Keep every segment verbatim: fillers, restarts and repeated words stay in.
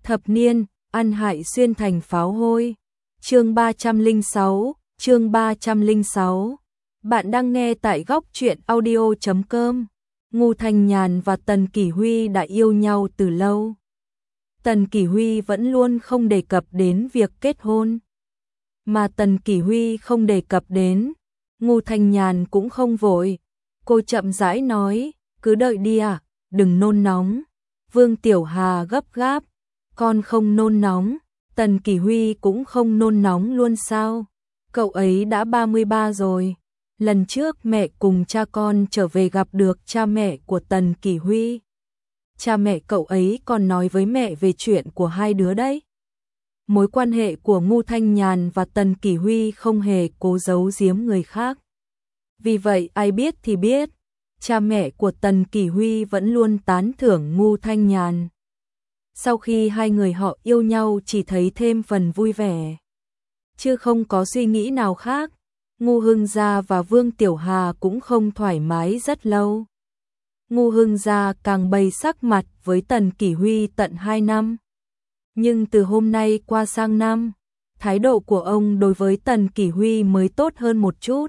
Thập niên, ăn hại xuyên thành pháo hôi. Chương ba trăm lẻ sáu, chương ba trăm lẻ sáu. Bạn đang nghe tại góc truyện audio chấm com. Ngô Thanh Nhàn và Tần Kỷ Huy đã yêu nhau từ lâu. Tần Kỷ Huy vẫn luôn không đề cập đến việc kết hôn. Mà Tần Kỷ Huy không đề cập đến, Ngô Thanh Nhàn cũng không vội. Cô chậm rãi nói, cứ đợi đi à, đừng nôn nóng. Vương Tiểu Hà gấp gáp, con không nôn nóng. Tần Kỷ Huy cũng không nôn nóng luôn sao? Cậu ấy đã ba mươi ba rồi. Lần trước mẹ cùng cha con trở về gặp được cha mẹ của Tần Kỷ Huy. Cha mẹ cậu ấy còn nói với mẹ về chuyện của hai đứa đấy. Mối quan hệ của Ngô Thanh Nhàn và Tần Kỷ Huy không hề cố giấu giếm người khác. Vì vậy ai biết thì biết, cha mẹ của Tần Kỷ Huy vẫn luôn tán thưởng Ngô Thanh Nhàn. Sau khi hai người họ yêu nhau chỉ thấy thêm phần vui vẻ, chứ không có suy nghĩ nào khác. Ngô Hưng Gia và Vương Tiểu Hà cũng không thoải mái rất lâu. Ngô Hưng Gia càng bày sắc mặt với Tần Kỷ Huy tận hai năm. Nhưng từ hôm nay qua sang năm, thái độ của ông đối với Tần Kỷ Huy mới tốt hơn một chút.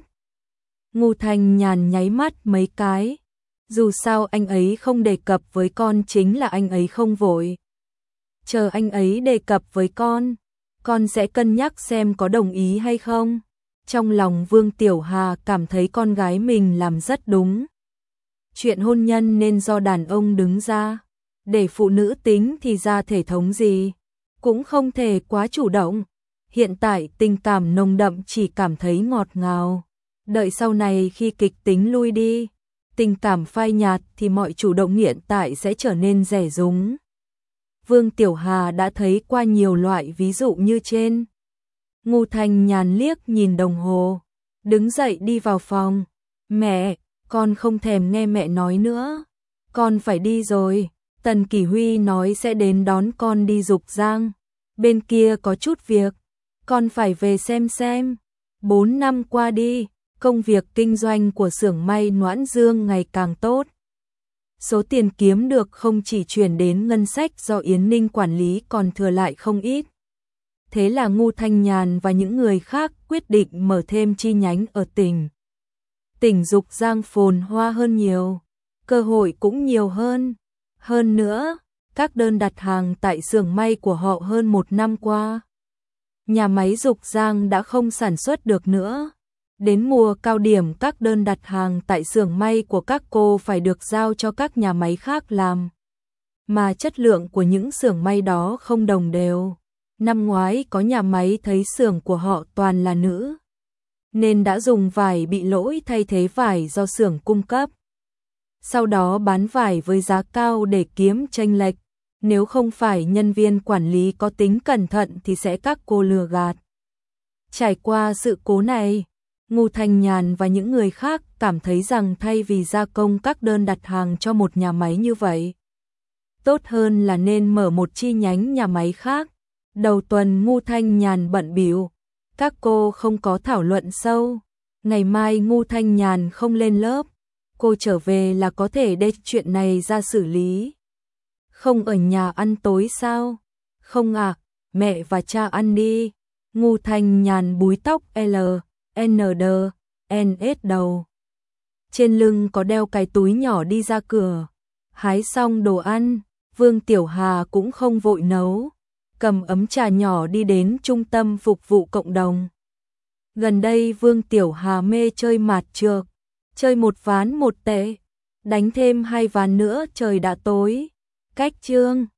Ngô Thanh Nhàn nháy mắt mấy cái. Dù sao anh ấy không đề cập với con chính là anh ấy không vội. Chờ anh ấy đề cập với con, con sẽ cân nhắc xem có đồng ý hay không. Trong lòng Vương Tiểu Hà cảm thấy con gái mình làm rất đúng. Chuyện hôn nhân nên do đàn ông đứng ra, để phụ nữ tính thì ra thể thống gì, cũng không thể quá chủ động. Hiện tại tình cảm nồng đậm chỉ cảm thấy ngọt ngào. Đợi sau này khi kịch tính lui đi, tình cảm phai nhạt thì mọi chủ động hiện tại sẽ trở nên rẻ rúng. Vương Tiểu Hà đã thấy qua nhiều loại ví dụ như trên. Ngô Thanh Nhàn liếc nhìn đồng hồ, đứng dậy đi vào phòng. Mẹ, con không thèm nghe mẹ nói nữa. Con phải đi rồi. Tần Kỷ Huy nói sẽ đến đón con đi Dục Giang. Bên kia có chút việc, con phải về xem xem. Bốn năm qua đi, công việc kinh doanh của xưởng may Noãn Dương ngày càng tốt. Số tiền kiếm được không chỉ chuyển đến ngân sách do Yến Ninh quản lý còn thừa lại không ít. Thế là Ngô Thanh Nhàn và những người khác quyết định mở thêm chi nhánh ở tỉnh. Tỉnh Dục Giang phồn hoa hơn nhiều, cơ hội cũng nhiều hơn. Hơn nữa, các đơn đặt hàng tại xưởng may của họ hơn một năm qua, nhà máy Dục Giang đã không sản xuất được nữa. Đến mùa cao điểm các đơn đặt hàng tại xưởng may của các cô phải được giao cho các nhà máy khác làm. Mà chất lượng của những xưởng may đó không đồng đều. Năm ngoái có nhà máy thấy xưởng của họ toàn là nữ, nên đã dùng vải bị lỗi thay thế vải do xưởng cung cấp. Sau đó bán vải với giá cao để kiếm chênh lệch. Nếu không phải nhân viên quản lý có tính cẩn thận thì sẽ các cô lừa gạt. Trải qua sự cố này, Ngô Thanh Nhàn và những người khác cảm thấy rằng thay vì gia công các đơn đặt hàng cho một nhà máy như vậy, tốt hơn là nên mở một chi nhánh nhà máy khác. Đầu tuần Ngô Thanh Nhàn bận bịu, các cô không có thảo luận sâu. Ngày mai Ngô Thanh Nhàn không lên lớp, cô trở về là có thể để chuyện này ra xử lý. Không ở nhà ăn tối sao? Không à, mẹ và cha ăn đi. Ngô Thanh Nhàn búi tóc L, N D, N S đầu. Trên lưng có đeo cái túi nhỏ đi ra cửa. Hái xong đồ ăn, Vương Tiểu Hà cũng không vội nấu. Cầm ấm trà nhỏ đi đến trung tâm phục vụ cộng đồng. Gần đây Vương Tiểu Hà mê chơi mạt trược, chơi một ván một tệ, đánh thêm hai ván nữa trời đã tối. Cách chương